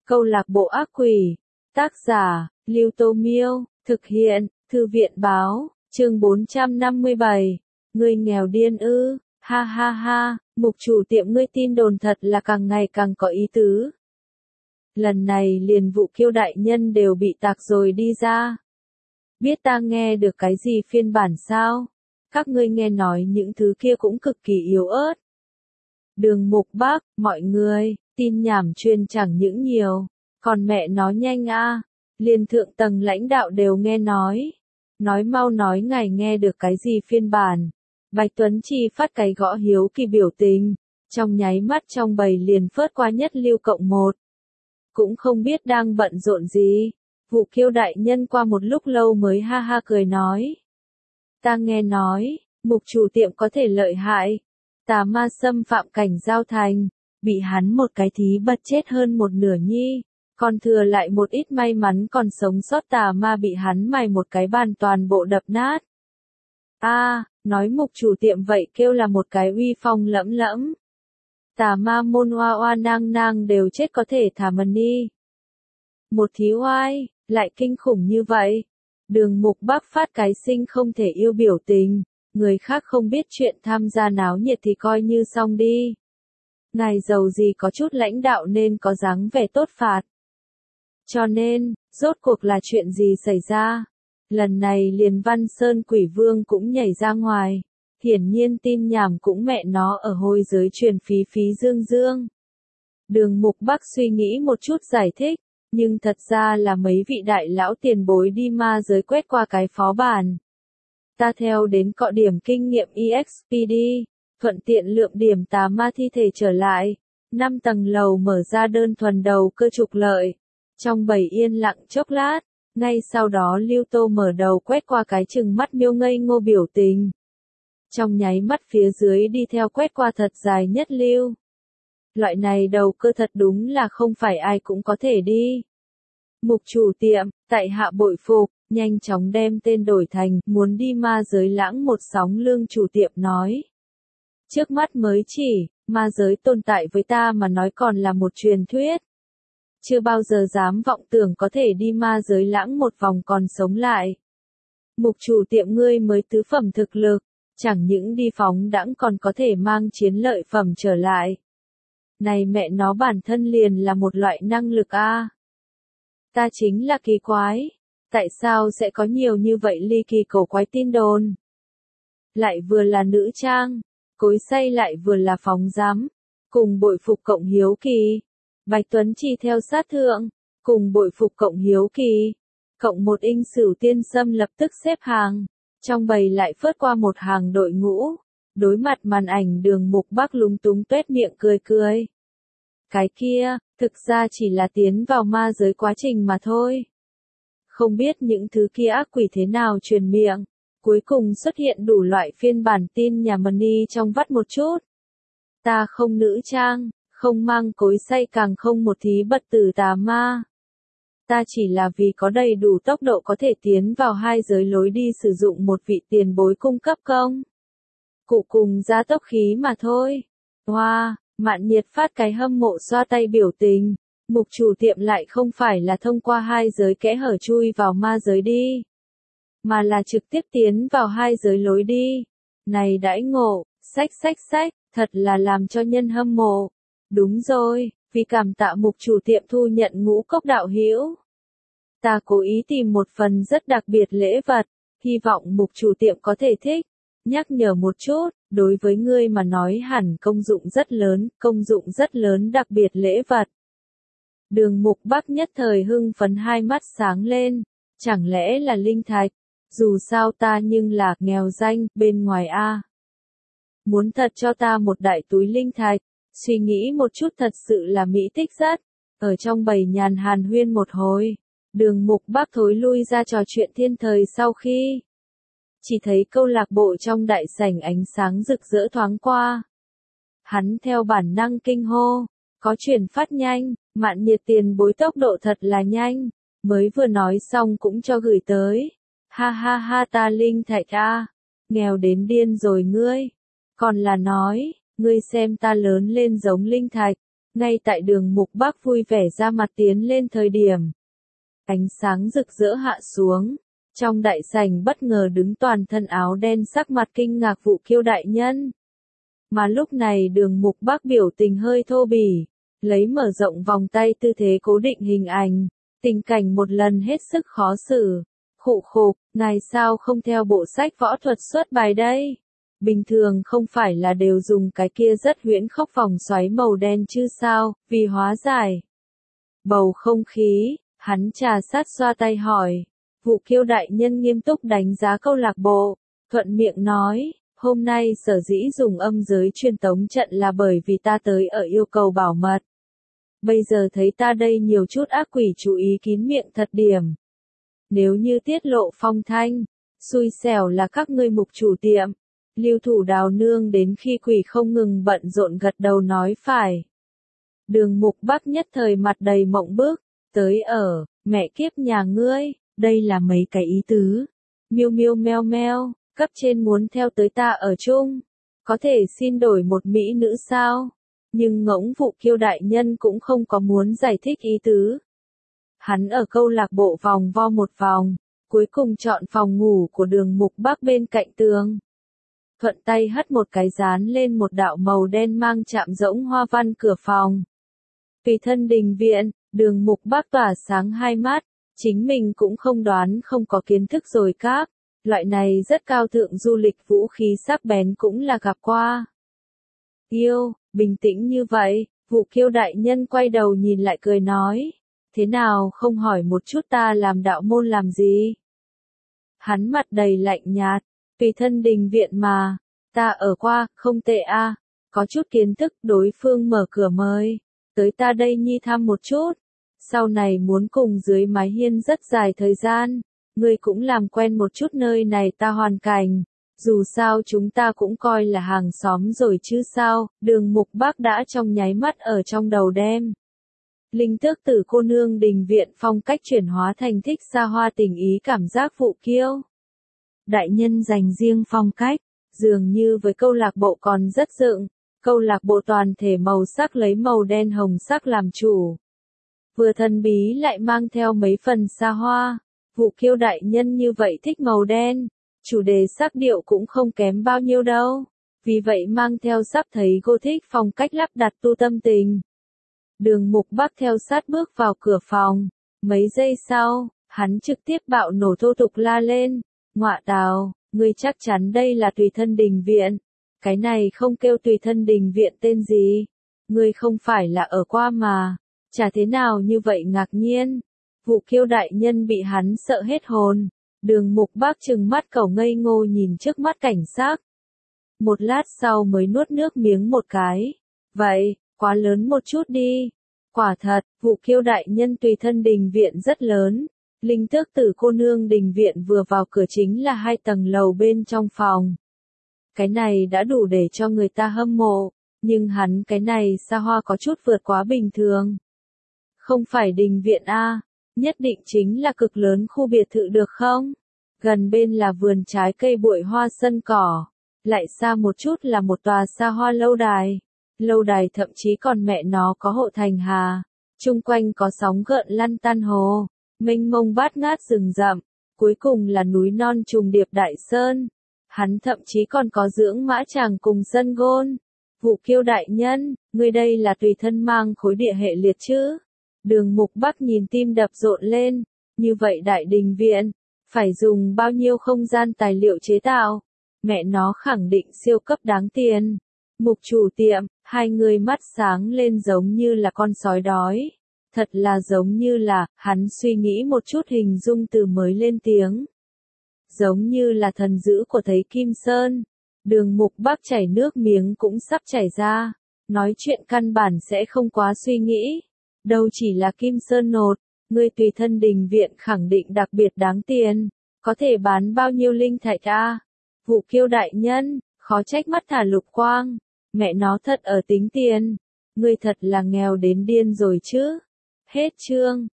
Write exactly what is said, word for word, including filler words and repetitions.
Câu lạc bộ ác quỷ. Tác giả, Lưu Tô Miêu. Thực hiện, Thư viện báo. Chương bốn trăm năm mươi bảy. Ngươi nghèo điên ư? Ha ha ha, mục chủ tiệm ngươi tin đồn thật là càng ngày càng có ý tứ. Lần này liền Vụ Kiêu đại nhân đều bị tạc rồi đi ra. Biết ta nghe được cái gì phiên bản sao? Các ngươi nghe nói những thứ kia cũng cực kỳ yếu ớt. Đường Mục Bác, mọi người, tin nhảm truyền chẳng những nhiều, còn mẹ nó nhanh a, liền thượng tầng lãnh đạo đều nghe nói. Nói mau nói ngài nghe được cái gì phiên bản. Bạch Tuấn Chi phát cái gõ hiếu kỳ biểu tình, trong nháy mắt trong bầy liền phớt qua nhất lưu cộng một. Cũng không biết đang bận rộn gì. Vụ Kiêu đại nhân qua một lúc lâu mới ha ha cười nói. Ta nghe nói, mục chủ tiệm có thể lợi hại. Tà ma xâm phạm cảnh giao thành, bị hắn một cái thí bật chết hơn một nửa nhi, còn thừa lại một ít may mắn còn sống sót tà ma bị hắn mài một cái bàn toàn bộ đập nát. A, à, nói mục chủ tiệm vậy kêu là một cái uy phong lẫm lẫm. Tà ma môn oa oa nang nang đều chết có thể thả mần đi. Một thí oai, lại kinh khủng như vậy. Đường Mục Bác phát cái sinh không thể yêu biểu tình, người khác không biết chuyện tham gia náo nhiệt thì coi như xong đi. Ngài giàu gì có chút lãnh đạo nên có dáng vẻ tốt phạt. Cho nên, rốt cuộc là chuyện gì xảy ra? Lần này liền Văn Sơn Quỷ Vương cũng nhảy ra ngoài. Hiển nhiên tin nhảm cũng mẹ nó ở hôi giới truyền phí phí dương dương. Đường Mục Bác suy nghĩ một chút giải thích, nhưng thật ra là mấy vị đại lão tiền bối đi ma giới quét qua cái phó bản. Ta theo đến cọ điểm kinh nghiệm e ích pê đi, thuận tiện lượm điểm tà ma thi thể trở lại. Năm tầng lầu mở ra đơn thuần đầu cơ trục lợi. Trong bầy yên lặng chốc lát, ngay sau đó Lưu Tô mở đầu quét qua cái chừng mắt miêu ngây ngô biểu tình. Trong nháy mắt phía dưới đi theo quét qua thật dài nhất lưu. Loại này đầu cơ thật đúng là không phải ai cũng có thể đi. Mục chủ tiệm, tại hạ bội phục, nhanh chóng đem tên đổi thành muốn đi ma giới lãng một sóng lương chủ tiệm nói. Trước mắt mới chỉ, ma giới tồn tại với ta mà nói còn là một truyền thuyết. Chưa bao giờ dám vọng tưởng có thể đi ma giới lãng một vòng còn sống lại. Mục chủ tiệm ngươi mới tứ phẩm thực lực, chẳng những đi phóng đãng còn có thể mang chiến lợi phẩm trở lại. Này mẹ nó bản thân liền là một loại năng lực a. À. Ta chính là kỳ quái. Tại sao sẽ có nhiều như vậy ly kỳ cổ quái tin đồn? Lại vừa là nữ trang, cối xay lại vừa là phóng dám, cùng bội phục cộng hiếu kỳ. Bạch Tuấn Chi theo sát thượng, cùng bội phục cộng hiếu kỳ. Cộng một inh sửu tiên sâm lập tức xếp hàng. Trong bầy lại phớt qua một hàng đội ngũ. Đối mặt màn ảnh Đường Mục Bác lúng túng tuét miệng cười cười. Cái kia, thực ra chỉ là tiến vào ma giới quá trình mà thôi. Không biết những thứ kia ác quỷ thế nào truyền miệng. Cuối cùng xuất hiện đủ loại phiên bản tin nhà Money trong vắt một chút. Ta không nữ trang, không mang cối xay càng không một thí bật tử tà ma. Ta chỉ là vì có đầy đủ tốc độ có thể tiến vào hai giới lối đi sử dụng một vị tiền bối cung cấp công. Cụ cùng giá tốc khí mà thôi. Hoa, wow, Mạn Nhiệt phát cái hâm mộ xoa tay biểu tình. Mục chủ tiệm lại không phải là thông qua hai giới kẽ hở chui vào ma giới đi. Mà là trực tiếp tiến vào hai giới lối đi. Này đãi ngộ, sách sách sách, thật là làm cho nhân hâm mộ. Đúng rồi, vì cảm tạ mục chủ tiệm thu nhận ngũ cốc đạo hữu. Ta cố ý tìm một phần rất đặc biệt lễ vật, hy vọng mục chủ tiệm có thể thích. Nhắc nhở một chút, đối với ngươi mà nói hẳn công dụng rất lớn, công dụng rất lớn đặc biệt lễ vật. Đường Mục Bác nhất thời hưng phấn hai mắt sáng lên, chẳng lẽ là linh thạch, dù sao ta nhưng là nghèo danh, bên ngoài a. Muốn thật cho ta một đại túi linh thạch, suy nghĩ một chút thật sự là mỹ tích rất, ở trong bầy nhàn hàn huyên một hồi, Đường Mục Bác thối lui ra trò chuyện thiên thời sau khi. Chỉ thấy câu lạc bộ trong đại sảnh ánh sáng rực rỡ thoáng qua. Hắn theo bản năng kinh hô, có chuyển phát nhanh, Mạn Nhiệt tiền bối tốc độ thật là nhanh, mới vừa nói xong cũng cho gửi tới. Ha ha ha ta linh thạch a, nghèo đến điên rồi ngươi. Còn là nói, ngươi xem ta lớn lên giống linh thạch, Ngay tại Đường Mục Bắc vui vẻ ra mặt tiến lên thời điểm. Ánh sáng rực rỡ hạ xuống. Trong đại sảnh bất ngờ đứng toàn thân áo đen sắc mặt kinh ngạc Vũ Kiêu đại nhân. Mà lúc này Đường Mục Bắc biểu tình hơi thô bỉ, lấy mở rộng vòng tay tư thế cố định hình ảnh, tình cảnh một lần hết sức khó xử. Khụ khục, ngài sao không theo bộ sách võ thuật xuất bài đây? Bình thường không phải là đều dùng cái kia rất huyễn khốc vòng xoáy màu đen chứ sao, vì hóa giải bầu không khí, hắn trà sát xoa tay hỏi. Vũ Kiêu đại nhân nghiêm túc đánh giá câu lạc bộ, thuận miệng nói, hôm nay sở dĩ dùng âm giới truyền tống trận là bởi vì ta tới ở yêu cầu bảo mật. Bây giờ thấy ta đây nhiều chút ác quỷ chú ý kín miệng thật điểm. Nếu như tiết lộ phong thanh, xui xẻo là các ngươi mục chủ tiệm. Lưu Thủ Đào nương đến khi quỷ không ngừng bận rộn gật đầu nói phải. Đường Mục Bắc nhất thời mặt đầy mộng bức, tới ở, mẹ kiếp nhà ngươi, đây là mấy cái ý tứ. Miêu miêu meo meo, cấp trên muốn theo tới ta ở chung, có thể xin đổi một mỹ nữ sao? Nhưng Ngỗng Vũ Kiêu đại nhân cũng không có muốn giải thích ý tứ. Hắn ở câu lạc bộ vòng vo một vòng, cuối cùng chọn phòng ngủ của Đường Mục Bắc bên cạnh tường. Thuận tay hất một cái dán lên một đạo màu đen mang chạm rỗng hoa văn cửa phòng. Tùy thân đình viện, Đường Mục Bắc tỏa sáng hai mắt, chính mình cũng không đoán không có kiến thức rồi cáp, loại này rất cao thượng du lịch vũ khí sắc bén cũng là gặp qua. Yêu, bình tĩnh như vậy, Vũ Kiêu đại nhân quay đầu nhìn lại cười nói, thế nào không hỏi một chút ta làm đạo môn làm gì? Hắn mặt đầy lạnh nhạt, tùy thân đình viện mà, ta ở qua, không tệ a, có chút kiến thức, đối phương mở cửa mời, tới ta đây nhi thăm một chút, sau này muốn cùng dưới mái hiên rất dài thời gian, ngươi cũng làm quen một chút nơi này ta hoàn cảnh, dù sao chúng ta cũng coi là hàng xóm rồi chứ sao, Đường Mục Bắc đã trong nháy mắt ở trong đầu đem. Linh Tước Tử cô nương đình viện phong cách chuyển hóa thành thích xa hoa tình ý cảm giác Vũ Kiêu. Đại nhân dành riêng phong cách, dường như với câu lạc bộ còn rất dựng, câu lạc bộ toàn thể màu sắc lấy màu đen hồng sắc làm chủ. Vừa thần bí lại mang theo mấy phần xa hoa, Vũ Kiêu đại nhân như vậy thích màu đen, chủ đề sắc điệu cũng không kém bao nhiêu đâu, vì vậy mang theo sắp thấy Gothic phong cách lắp đặt tu tâm tình. Đường Mục Bắc theo sát bước vào cửa phòng, mấy giây sau, hắn trực tiếp bạo nổ thô tục la lên, ngọa tào, ngươi chắc chắn đây là tùy thân đình viện, cái này không kêu tùy thân đình viện tên gì, ngươi không phải là ở qua mà, chả thế nào như vậy ngạc nhiên. Vũ Kiêu đại nhân bị hắn sợ hết hồn, Đường Mục Bắc trừng mắt cẩu ngây ngô nhìn trước mắt cảnh sát. Một lát sau mới nuốt nước miếng một cái, vậy, quá lớn một chút đi. Quả thật, Vũ Kiêu đại nhân tùy thân đình viện rất lớn. Linh Tước Tử cô nương đình viện vừa vào cửa chính là hai tầng lầu bên trong phòng. Cái này đã đủ để cho người ta hâm mộ, nhưng hắn cái này xa hoa có chút vượt quá bình thường. Không phải đình viện a, nhất định chính là cực lớn khu biệt thự được không? Gần bên là vườn trái cây bụi hoa sân cỏ, lại xa một chút là một tòa xa hoa lâu đài. Lâu đài thậm chí còn mẹ nó có hộ thành hà, chung quanh có sóng gợn lăn tăn hồ, mênh mông bát ngát rừng rậm, cuối cùng là núi non trùng điệp đại sơn. Hắn thậm chí còn có dưỡng mã chàng cùng sân gôn. Vũ Kiêu đại nhân, ngươi đây là tùy thân mang khối địa hệ liệt chứ? Đường Mục Bắc nhìn tim đập rộn lên, như vậy đại đình viện, phải dùng bao nhiêu không gian tài liệu chế tạo? Mẹ nó khẳng định siêu cấp đáng tiền. Mục chủ tiệm, hai người mắt sáng lên giống như là con sói đói. Thật là giống như là, hắn suy nghĩ một chút hình dung từ mới lên tiếng. Giống như là thần dữ của thấy Kim Sơn. Đường Mục Bắc chảy nước miếng cũng sắp chảy ra. Nói chuyện căn bản sẽ không quá suy nghĩ. Đâu chỉ là Kim Sơn nột, người tùy thân đình viện khẳng định đặc biệt đáng tiền. Có thể bán bao nhiêu linh thạch a? Vũ Kiêu đại nhân, khó trách mắt thả lục quang. Mẹ nó thật ở tính tiền. Ngươi thật là nghèo đến điên rồi chứ. Hết chương.